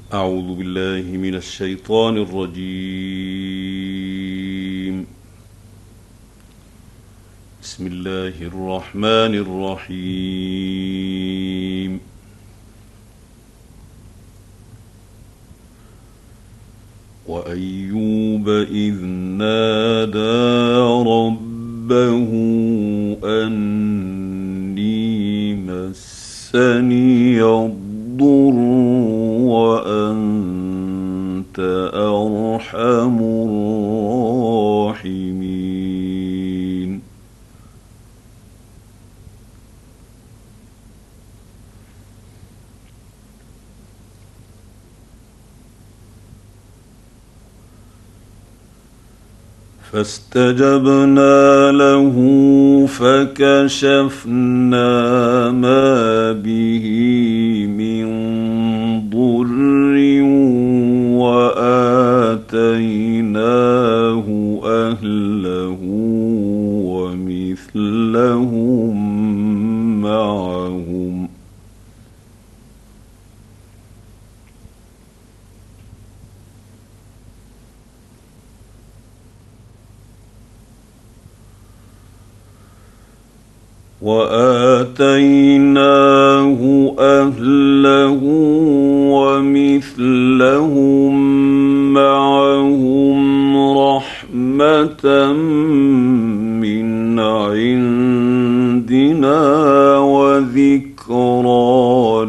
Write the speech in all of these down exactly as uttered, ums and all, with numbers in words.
أعوذ بالله من الشيطان الرجيم. بسم الله الرحمن الرحيم. وأيوب إذ نادى ربه أني مسني الضر وأنت أرحم الراحمين. فاستجبنا له فكشفنا ما به من ضر وآتيناه أهله ومثلهم معهم وآتيناه أهله ومثلهم معهم رحمة من عندنا وذكرى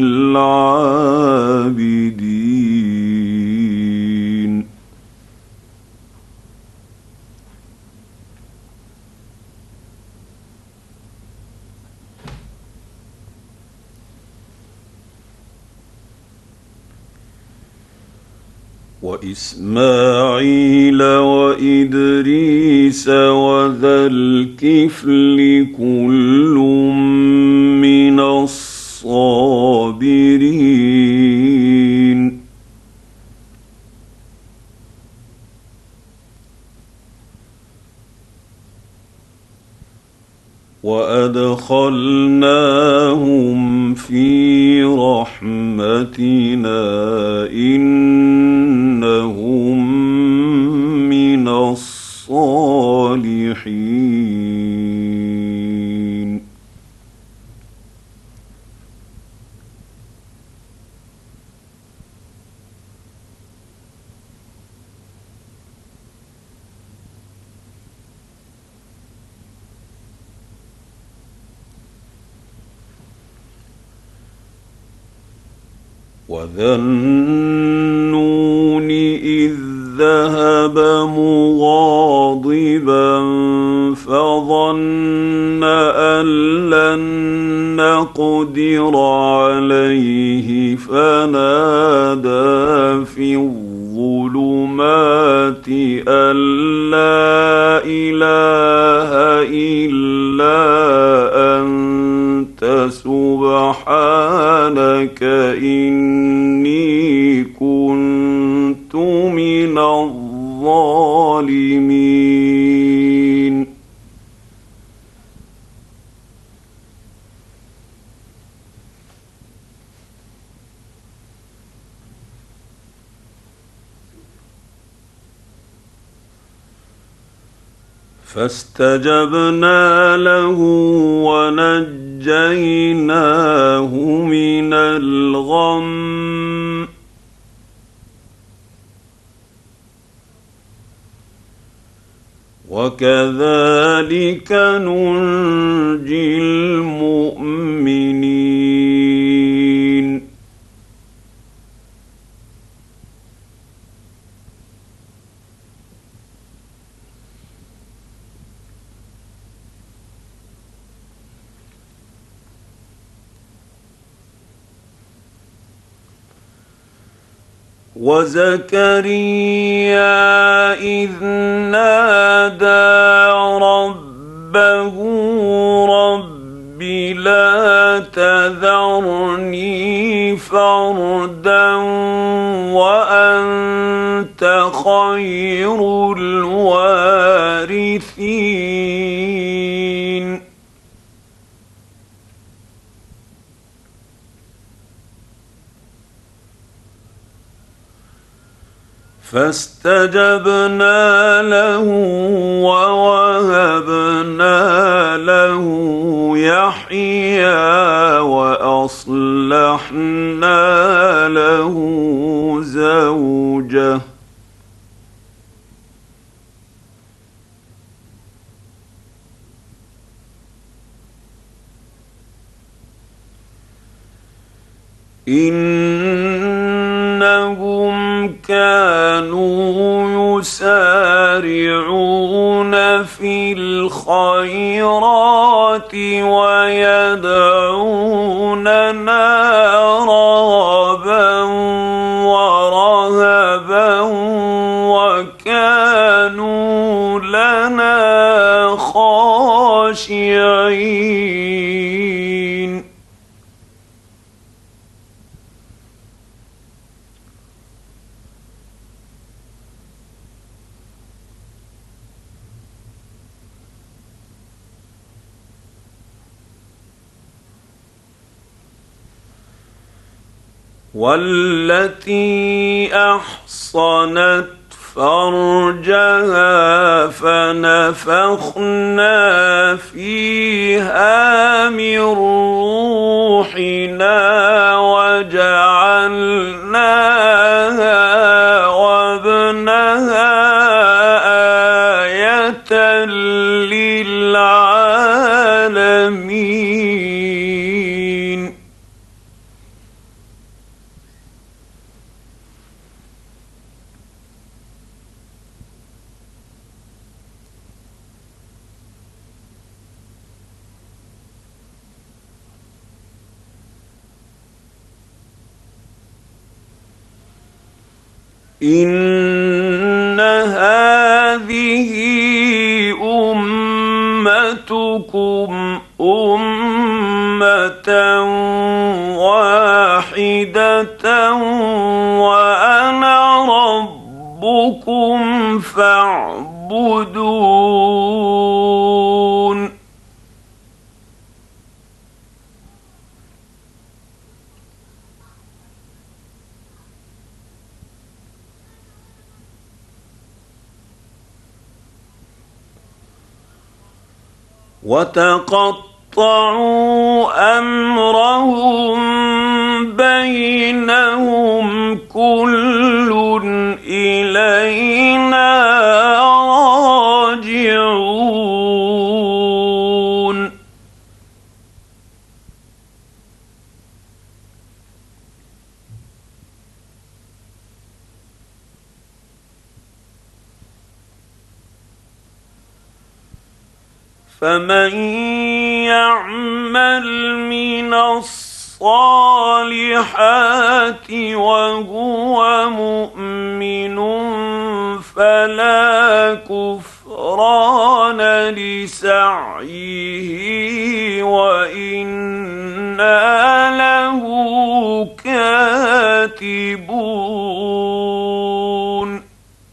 للعابدين. وإسماعيل وإدريس وذا الكفل كل من الصابرين. وأدخلناهم في رحمتنا إنهم من الصالحين. وذا النون إذ ذهب مغاضبا فظن أن لن نقدر عليه فنادى في الظلمات أن لا إله إلا أنت سبحانك إني كنت من الظالمين. فاستجبنا له ونجيناه من الغم وكذلك ننجي المؤمنين. وزكريا إذ نادى ربه رب لا تذرني فردا وأنت خير الوارثين. فاستجبنا له ووهبنا له يحيى وأصلحنا له زوجه إنهم كانوا يسارعون في الخيرات ويدعوننا رغبا ورهبا وكانوا لنا خاشعين. والتي أحصنت فرجها فنفخنا فيها من روحنا وجعلناها وابنها آية للعالمين. إن هذه أمتكم أمة واحدة وأنا ربكم فاعبدون. وتقطعوا أمرهم بينهم كل إلينا راجعون. فمن يعمل من الصالحات وهو مؤمن فلا كفران لسعيه وإنا له كاتبون.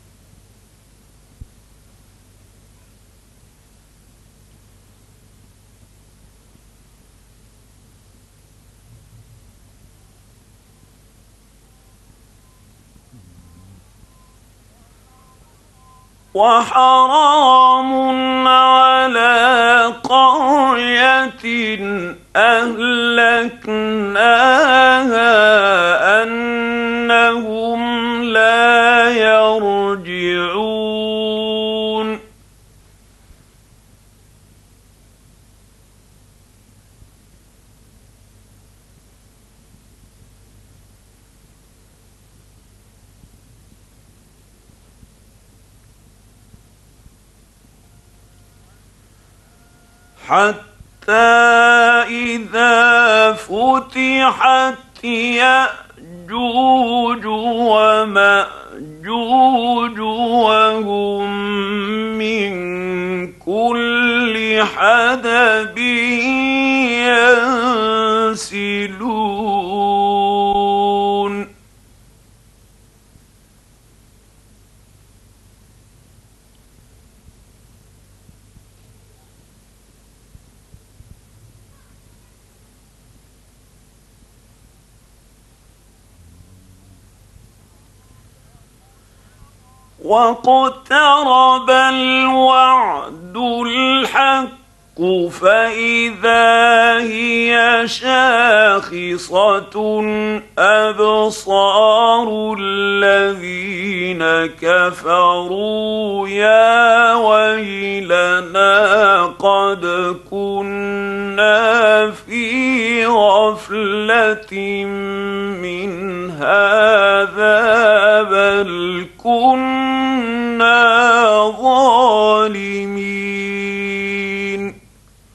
وحرام على قرية أهلكناها أنهم لا يرجعون. حتى إذا فتحت يأجوج ومأجوج وهم من كل حدب ينسلون. واقترب الوعد الحق فإذا هي شاخصة أبصار الذين كفروا يا ويلنا قد كنا في غفلة من هذا بل كنا ظالمين.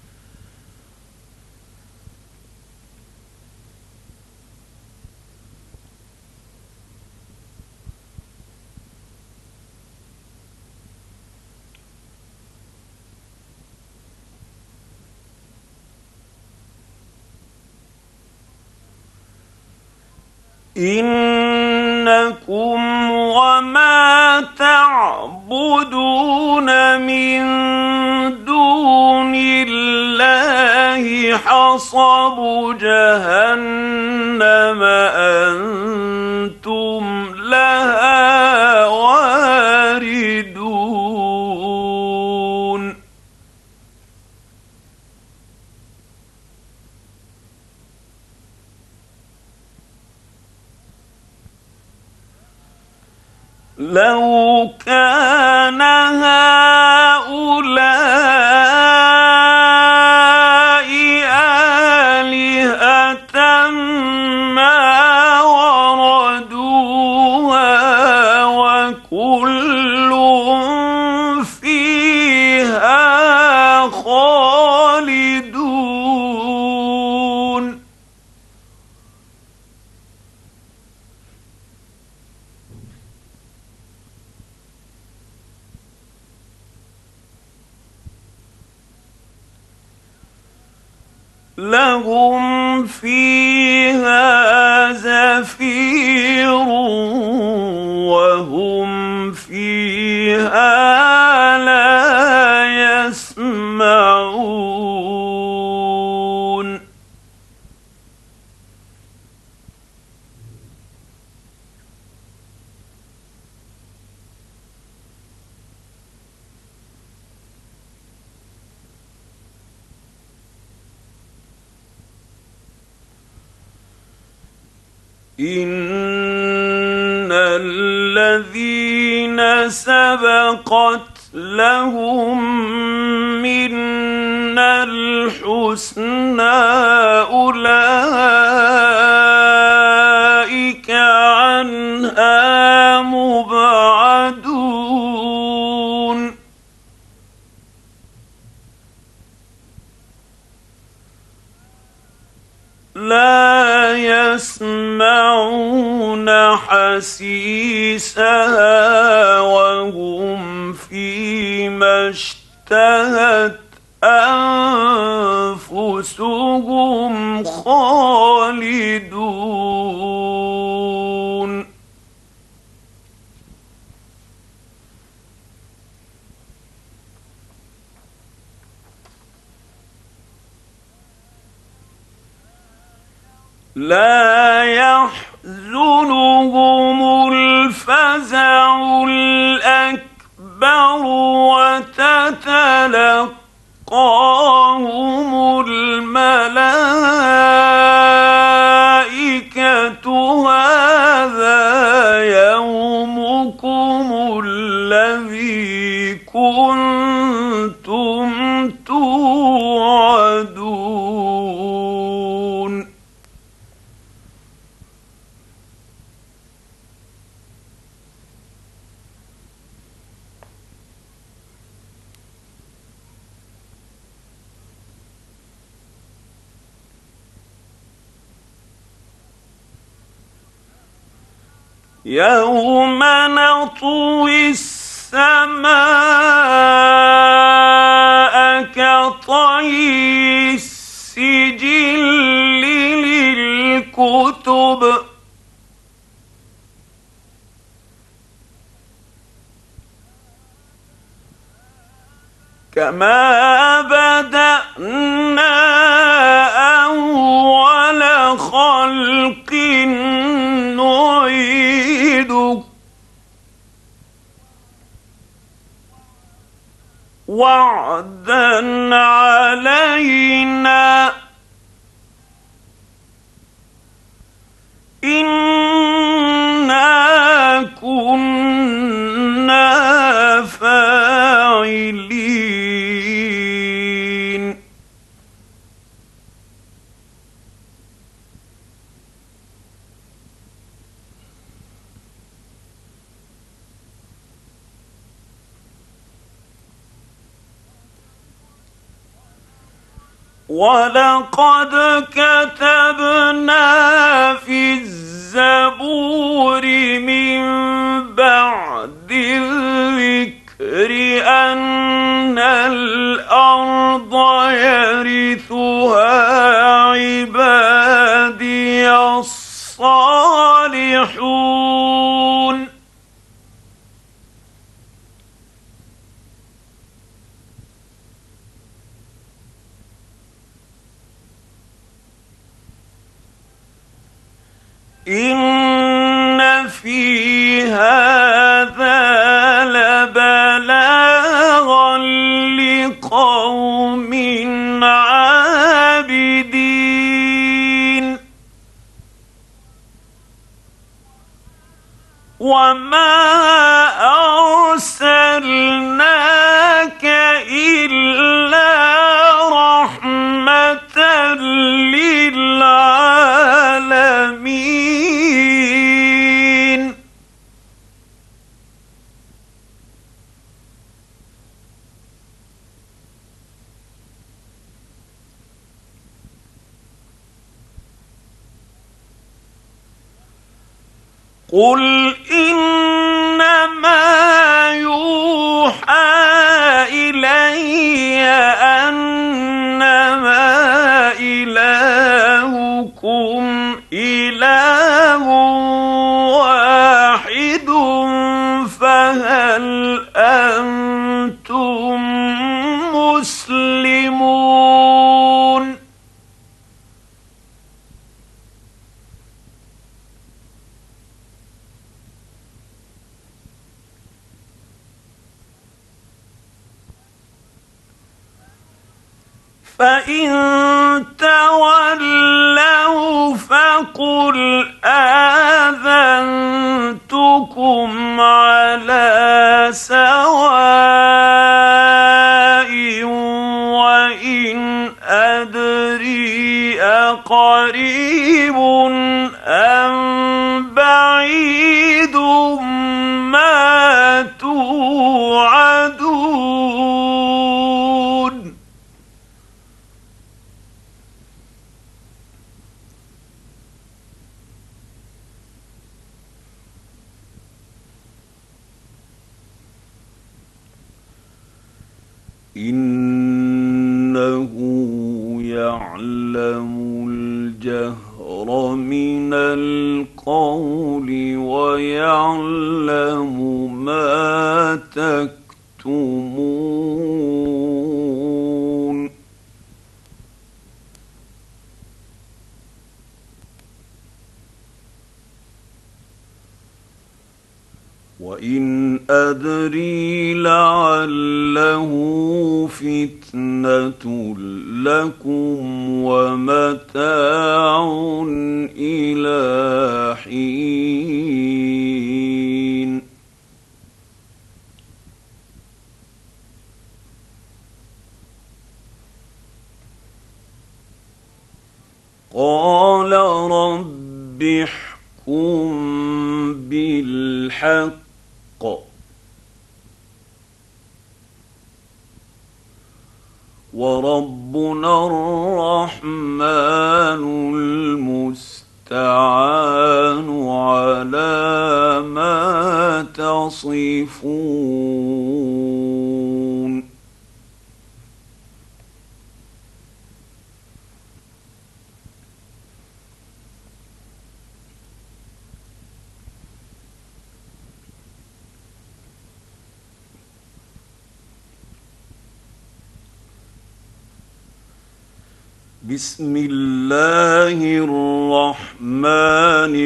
إنكم وما تعبدون من دون الله حصب جهنم أنتم لها واردون. لو كان هؤلاء آلهة ما وردوها وكل فيها خالدون. لهم فيها زفير وهم فيها لا يسمعون. إن الذين سبقت لهم منا الحسنى أولئك عنها مبعدون. لا يسمعون حسيسها وهم فيما اشتهت أنفسهم خالدون. لا يحزنهم الفزع الأكبر وتتلقاهم الملائكة هذا يومكم الذي كنتم توعدون. يوم نطوي السماء كطي السجل للكتب كما بدأنا أول خلق نعيده وعدا علينا إنا كنا فاعلين ولقد كتبنا في الزبور من بعد الذكر أن الأرض يرثها عبادي الصالحون إن في هذا لبلاغا لقوم عابدين وما أرسلناك إلا رحمة للعالمين قل إنما يوحى إلي أنما إلهكم إله واحد فهل أنتم مسلمون فإن تولوا فقل آذنتكم على سواء وإن أدري أقريب أم بعيد ما توعدون إنه يعلم الجهر من القول ويعلم ما تكتمون وإن أدري لعله فتنة لكم ومتاع إلى حين قال رب احكم بالحق وربنا الرحمن المستعان على ما تصفون بسم الله الرحمن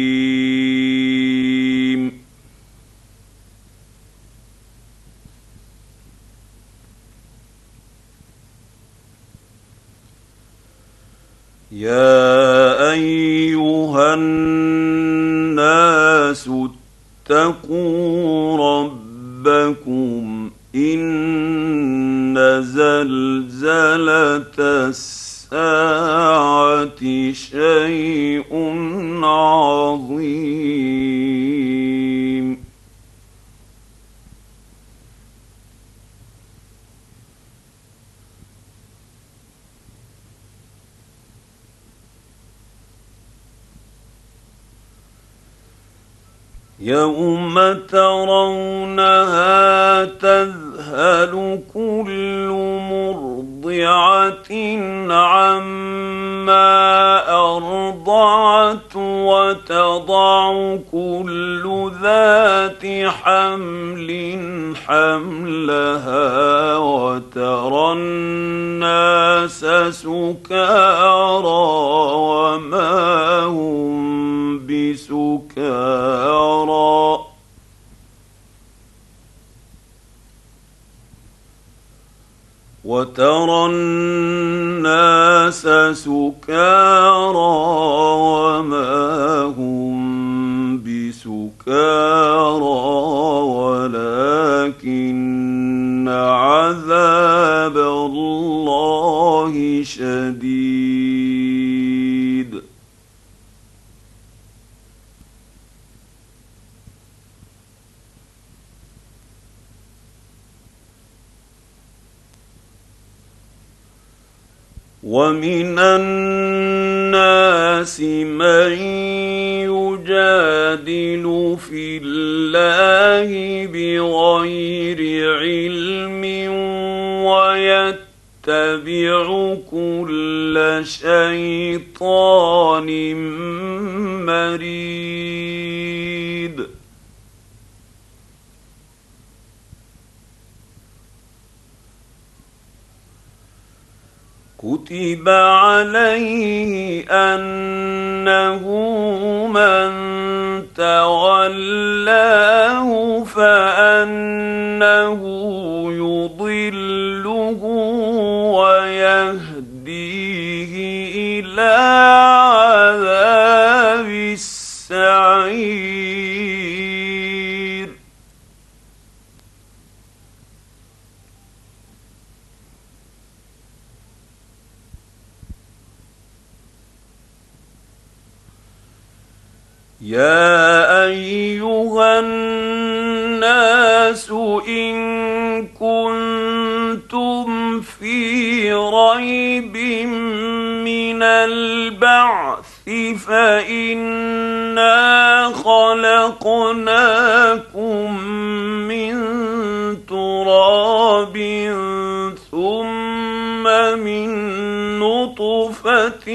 الرحيم ايها الناس اتقوا ربكم إن زلزلة الساعة شيء عظيم يوم ترونها تذهل كل مرضعة عما أرضعت وتضع كل ذات حمل حملها وترى الناس سكارى وما هم بسكارى وترى الناس سكارى وما هم بسكارى ولكن عذاب الله شديد ومن الناس من يجادل في الله بغير علم ويتبع كل شيطان مريد كتب عليه أنه من تولاه فأنه يضله ويهديه إلى عذاب السعير يا أيها الناس إن كنتم في ريب من البعث فإنا خلقناكم من تراب ثم من نطفة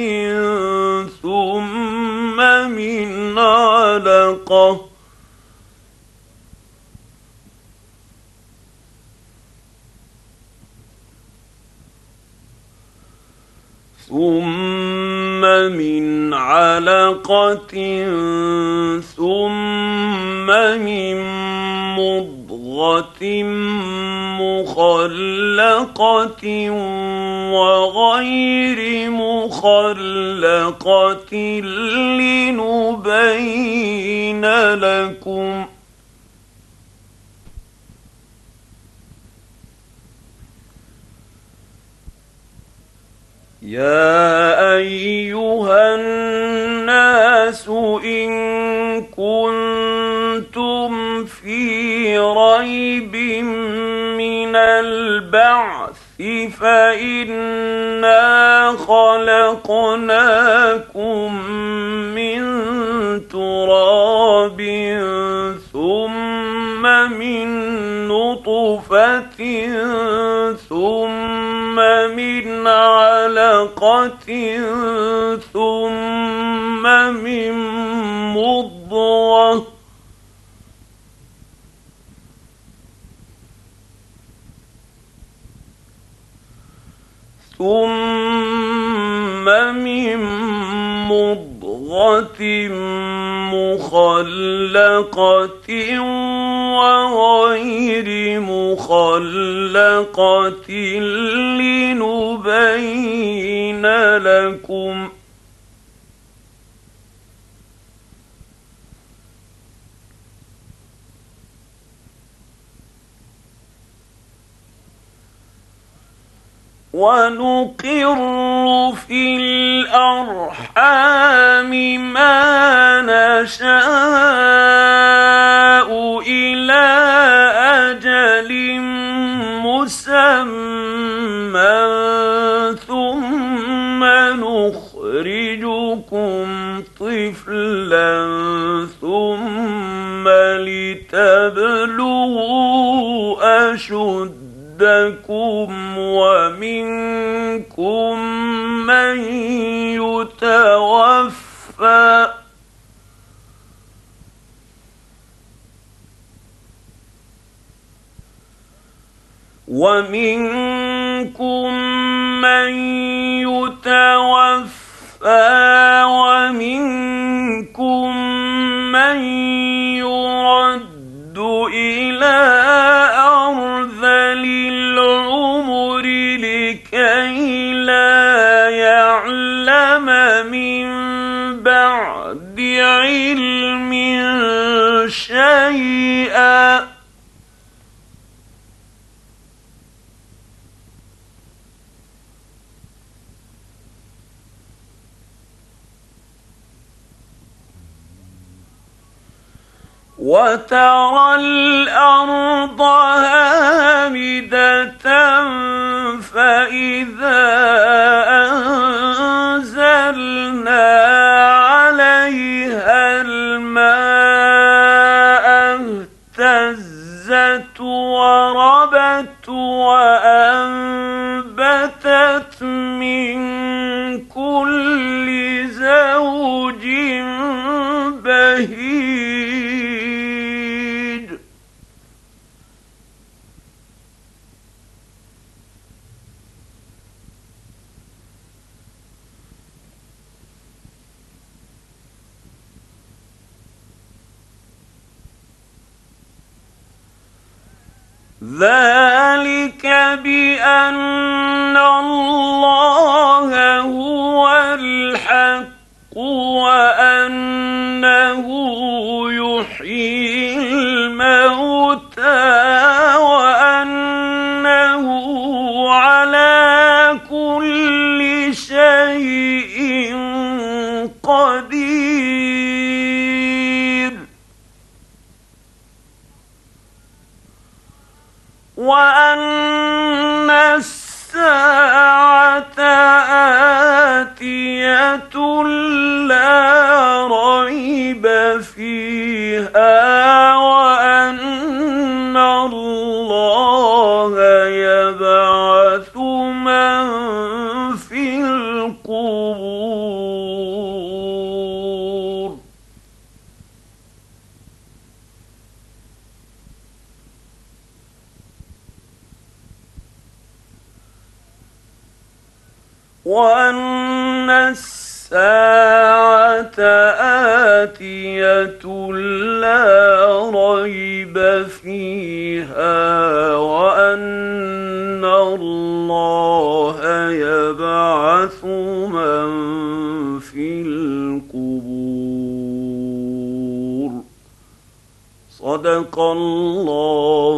ثم من علقة ثم من علقة ثم من مضغة مخلقة وغير مخلقة لنبين لكم يا أيها الناس إن كنتم في ريب من البعث فإنا خلقناكم من تراب ثم من نطفة ثم من علقة ثم من مضغة ثم من مضغة مخلقة وغير مخلقة لنبين لكم ونقر في الأرحام ما نشاء إلى أجل مسمى ثم نخرجكم طفلا ثم لتبلغوا أشدكم ومنكم من يتوفى ومنكم من يتوفى ومنكم من يرد إلى أرذل العمر لكي لا يعلم من بعد علم شيئا وترى الأرض هامدة فإذا أنزلنا عليها الماء اهتزت وربت وأنبتت من كل زوج بهيج ذلك بأن الله هو الحق وأنه يحيي الموتى وأنه على كل شيء قدير وأن الساعة آتية لا ريب فيها وأن الله يبعث من في القبور وأن الساعة آتية لا ريب فيها وأن الله يبعث من في القبور صدق الله